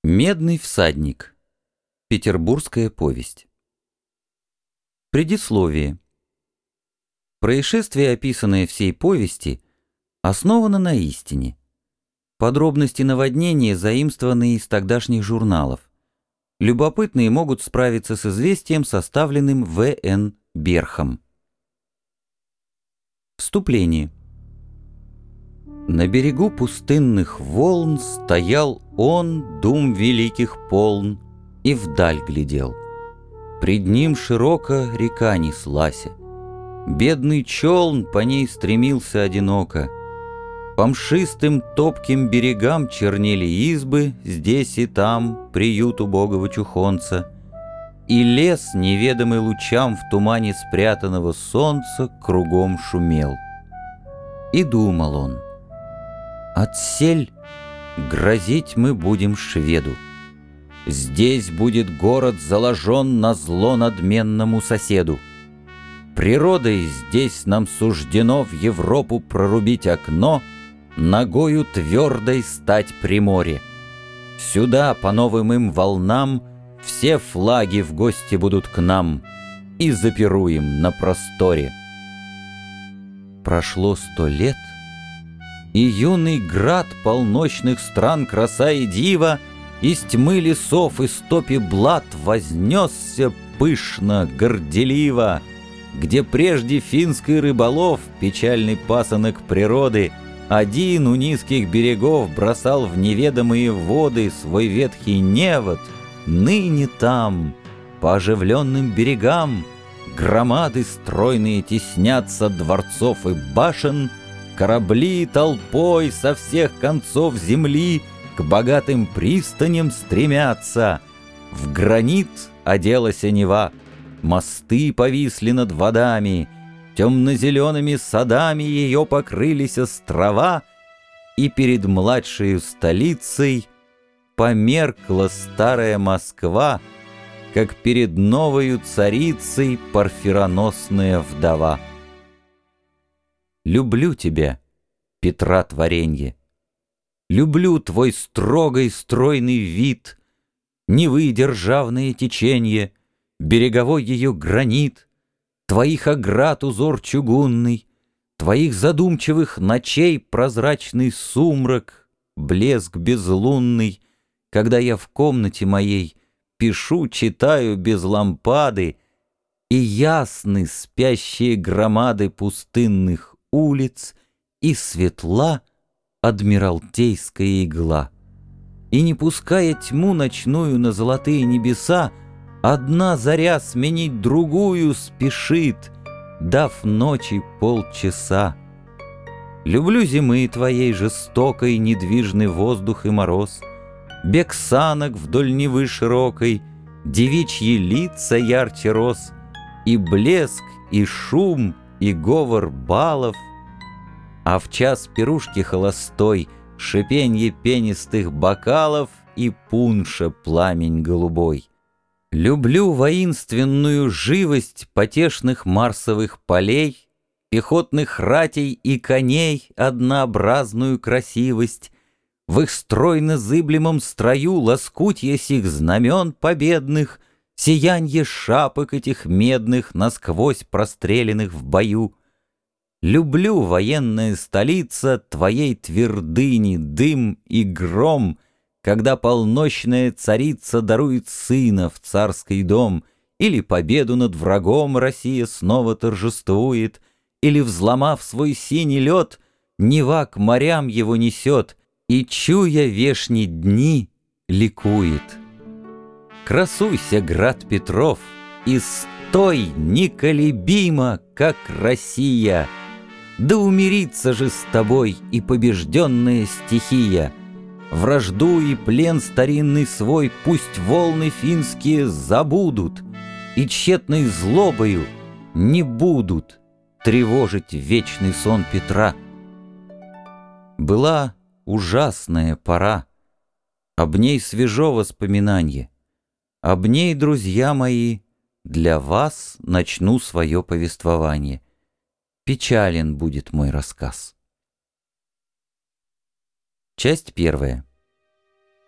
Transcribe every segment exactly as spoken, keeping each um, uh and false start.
Медный всадник. Петербургская повесть. Предисловие. Происшествие, описанное в сей повести, основано на истине. Подробности наводнения заимствованы из тогдашних журналов. Любопытные могут справиться с известием, составленным В Н Берхом. Вступление. На берегу пустынных волн стоял он, дум великих полн, и вдаль глядел. Пред ним широко река неслася. Бедный челн по ней стремился одиноко. По мшистым топким берегам чернели избы, здесь и там приют убогого чухонца. И лес, неведомый лучам в тумане спрятанного солнца, кругом шумел. И думал он: отсель грозить мы будем шведу. Здесь будет город заложен на зло надменному соседу. Природой здесь нам суждено в Европу прорубить окно, ногою твердой стать при море. Сюда по новым им волнам все флаги в гости будут к нам, и запируем на просторе. Прошло сто лет, и юный град полночных стран краса и дива из тьмы лесов и стопи блат вознесся пышно, горделиво, где прежде финский рыболов, печальный пасынок природы, один у низких берегов бросал в неведомые воды свой ветхий невод, ныне там, по оживленным берегам, громады стройные теснятся дворцов и башен, корабли толпой со всех концов земли к богатым пристаням стремятся. В гранит оделась Нева, мосты повисли над водами, темно-зелеными садами ее покрылись острова, и перед младшею столицей померкла старая Москва, как перед новою царицей парфироносная вдова. Люблю тебя, Петра творенье. Люблю твой строгой стройный вид, Невы державное теченье, береговой ее гранит, твоих оград узор чугунный, твоих задумчивых ночей прозрачный сумрак, блеск безлунный, когда я в комнате моей пишу, читаю без лампады, и ясны спящие громады пустынных улиц, и светла адмиралтейская игла. И не пуская тьму ночную на золотые небеса, одна заря сменить другую спешит, дав ночи полчаса. Люблю зимы твоей жестокой недвижный воздух и мороз, бег санок вдоль Невы широкой, девичьи лица ярче роз, и блеск, и шум, и говор балов, а в час пирушки холостой шипенье пенистых бокалов и пунша пламень голубой. Люблю воинственную живость потешных марсовых полей, пехотных ратей и коней однообразную красивость, в их стройно-зыблемом строю лоскутья сих знамен победных, сиянье шапок этих медных, насквозь простреленных в бою. Люблю, военная столица, твоей твердыни дым и гром, когда полночная царица дарует сына в царский дом, или победу над врагом Россия снова торжествует, или, взломав свой синий лед, Нева к морям его несет, и, чуя вешние дни, ликует. Красуйся, град Петров, и стой неколебимо, как Россия, да умирится же с тобой и побежденная стихия. Вражду и плен старинный свой пусть волны финские забудут, и тщетной злобою не будут тревожить вечный сон Петра. Была ужасная пора, об ней свежо воспоминанье, об ней, друзья мои, для вас начну свое повествование. Печален будет мой рассказ. Часть первая.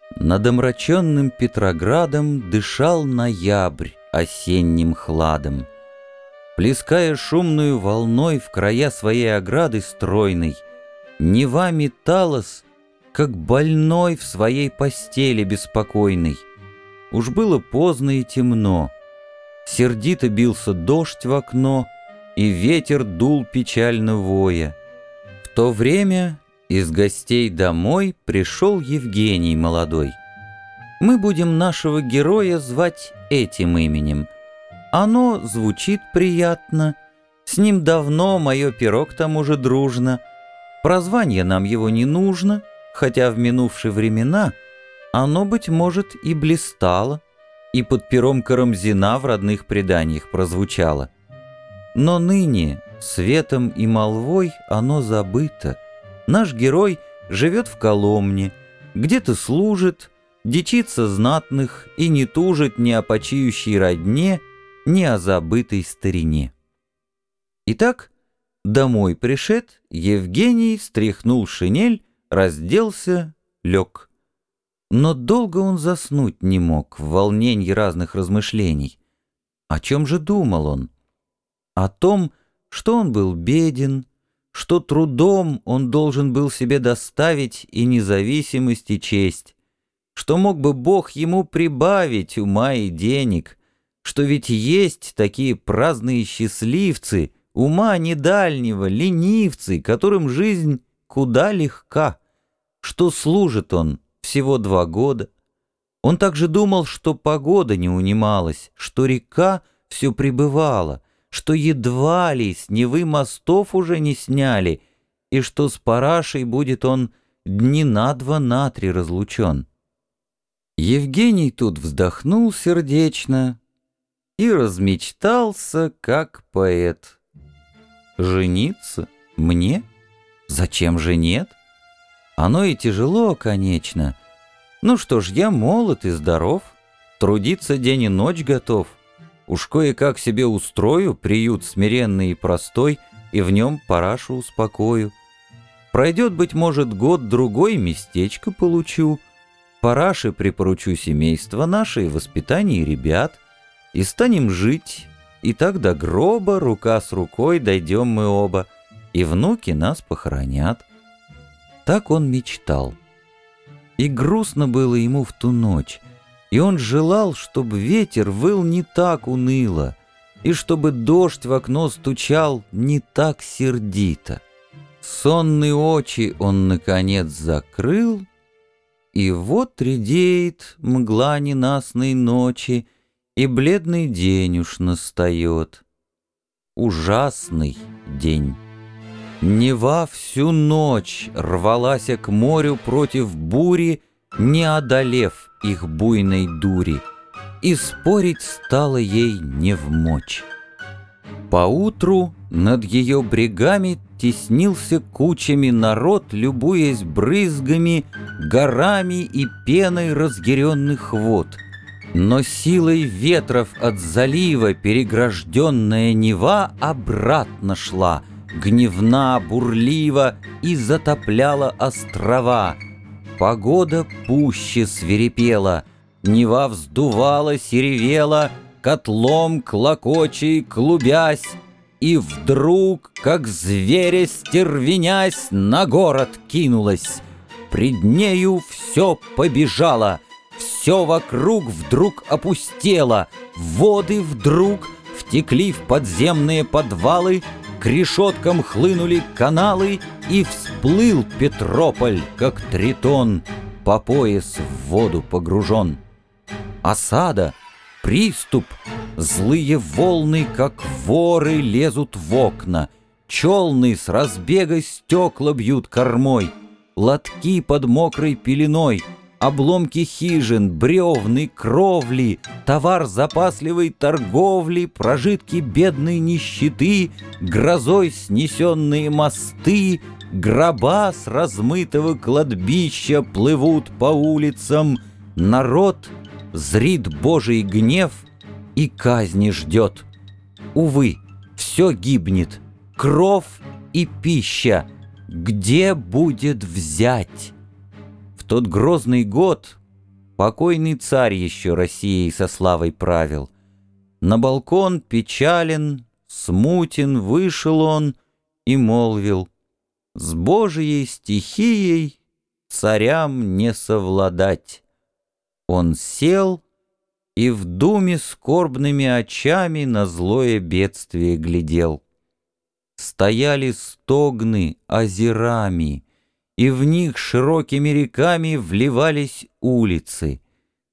Над омраченным Петроградом дышал ноябрь осенним хладом. Плеская шумную волной в края своей ограды стройной, Нева металась, как больной в своей постели беспокойной. Уж было поздно и темно. Сердито бился дождь в окно, и ветер дул печально воя. В то время из гостей домой пришел Евгений молодой. Мы будем нашего героя звать этим именем. Оно звучит приятно, с ним давно мое перо к тому же дружно. Прозвание нам его не нужно, хотя в минувшие времена оно, быть может, и блистало, и под пером Карамзина в родных преданиях прозвучало. Но ныне светом и молвой оно забыто. Наш герой живет в Коломне, где-то служит, дичится знатных и не тужит ни о почиющей родне, ни о забытой старине. Итак, домой пришед, Евгений стряхнул шинель, разделся, лег. Но долго он заснуть не мог в волнении разных размышлений. О чем же думал он? О том, что он был беден, что трудом он должен был себе доставить и независимость, и честь, что мог бы Бог ему прибавить ума и денег, что ведь есть такие праздные счастливцы, ума недальнего, ленивцы, которым жизнь куда легка, что служит он всего два года. Он также думал, что погода не унималась, что река все прибывала, что едва ли с Невы мостов уже не сняли, и что с Парашей будет он дни на два, на три разлучен. Евгений тут вздохнул сердечно и размечтался, как поэт. Жениться? Мне? Зачем же нет? Оно и тяжело, конечно. Ну что ж, я молод и здоров, трудиться день и ночь готов. Уж кое-как себе устрою приют смиренный и простой, и в нем Парашу успокою. Пройдет, быть может, год-другой, местечко получу. Параше припоручу семейство наше и воспитание ребят, и станем жить, и так до гроба рука с рукой дойдем мы оба, и внуки нас похоронят. Так он мечтал. И грустно было ему в ту ночь, и он желал, чтобы ветер выл не так уныло, и чтобы дождь в окно стучал не так сердито. Сонные очи он, наконец, закрыл, и вот редеет мгла ненастной ночи, и бледный день уж настает. Ужасный день. Нева всю ночь рвалась к морю против бури, не одолев их буйной дури, и спорить стало ей невмочь. Поутру над ее брегами теснился кучами народ, любуясь брызгами, горами и пеной разъяренных вод. Но силой ветров от залива перегражденная Нева обратно шла, гневна, бурлива, и затопляла острова. Погода пуще свирепела, Нева вздувалась и ревела, котлом клокочей клубясь, и вдруг, как зверя стервенясь, на город кинулась. Пред нею все побежало, все вокруг вдруг опустело, воды вдруг втекли в подземные подвалы, к решеткам хлынули каналы, и всплыл Петрополь, как тритон, по пояс в воду погружен. Осада, приступ, злые волны, как воры, лезут в окна, челны с разбега стекла бьют кормой, лотки под мокрой пеленой, обломки хижин, бревны, кровли, товар запасливой торговли, прожитки бедной нищеты, грозой снесенные мосты, гроба с размытого кладбища плывут по улицам, народ зрит Божий гнев и казни ждет. Увы, все гибнет, кров и пища, где будет взять? В тот грозный год покойный царь еще Россией со славой правил. На балкон печален, смутен вышел он и молвил: «С Божией стихией царям не совладать». Он сел и в думе скорбными очами на злое бедствие глядел. Стояли стогны озерами, и в них широкими реками вливались улицы.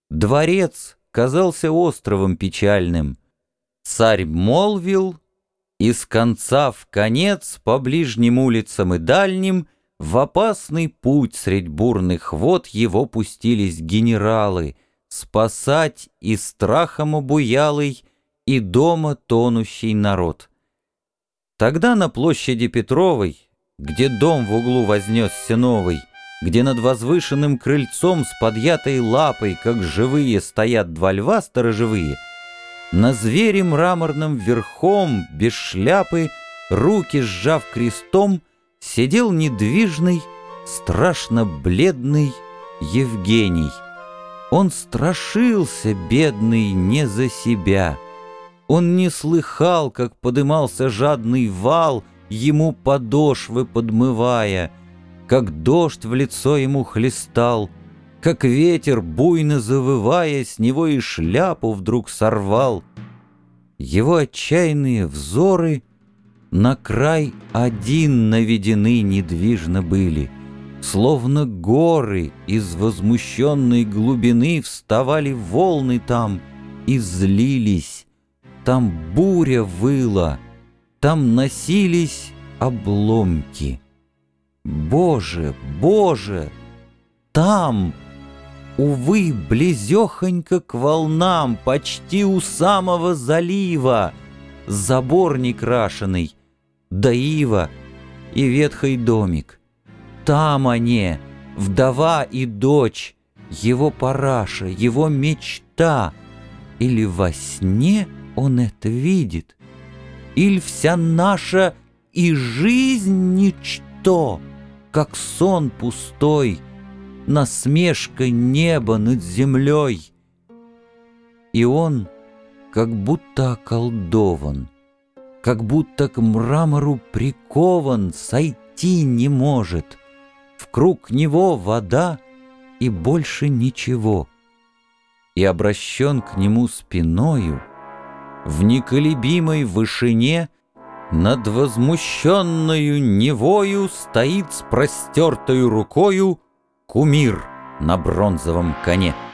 Дворец казался островом печальным. Царь молвил, и с конца в конец по ближним улицам и дальним в опасный путь средь бурных вод его пустились генералы спасать и страхом обуялый, и дома тонущий народ. Тогда на площади Петровой, где дом в углу вознесся новый, где над возвышенным крыльцом с подъятой лапой, как живые, стоят два льва сторожевые, на звере мраморном верхом, без шляпы, руки сжав крестом, сидел недвижный, страшно бледный Евгений. Он страшился, бедный, не за себя. Он не слыхал, как подымался жадный вал, ему подошвы подмывая, как дождь в лицо ему хлестал, как ветер, буйно завывая, с него и шляпу вдруг сорвал. Его отчаянные взоры на край один наведены недвижно были, словно горы из возмущенной глубины вставали волны там и злились. Там буря выла, там носились обломки. Боже, Боже! Там, увы, близехонько к волнам, почти у самого залива, забор некрашенный, да ива и ветхий домик. Там они, вдова и дочь, его параша, его мечта. Или во сне он это видит, или вся наша и жизнь ничто, как сон пустой, насмешка неба над землей. И он как будто околдован, как будто к мрамору прикован, сойти не может. Вкруг него вода и больше ничего. И обращен к нему спиною, в неколебимой вышине над возмущенною Невою стоит с простертою рукою кумир на бронзовом коне.